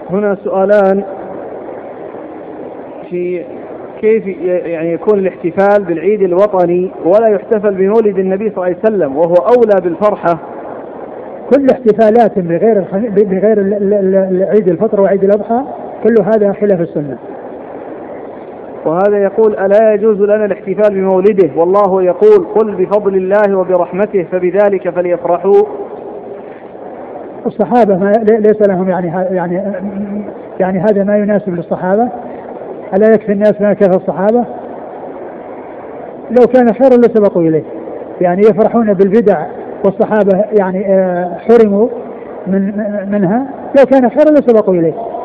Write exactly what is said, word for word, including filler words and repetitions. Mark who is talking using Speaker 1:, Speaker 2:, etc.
Speaker 1: هنا سؤالان في كيف يعني يكون الاحتفال بالعيد الوطني ولا يحتفل بمولد النبي صلى الله عليه وسلم وهو أولى بالفرحة.
Speaker 2: كل احتفالات بغير بغير عيد الفطر وعيد الأضحى كل هذا خلاف السنة.
Speaker 1: وهذا يقول ألا يجوز لنا الاحتفال بمولده والله يقول قل بفضل الله وبرحمته فبذلك فليفرحوا.
Speaker 2: الصحابة ما ليس لهم يعني يعني يعني هذا ما يناسب للصحابة. ألا يكفي الناس ما كفى الصحابة؟ لو كان خيرا لسبقوا إليه. يعني يفرحون بالبدع والصحابة يعني حرموا من منها. لو كان خيرا لسبقوا إليه.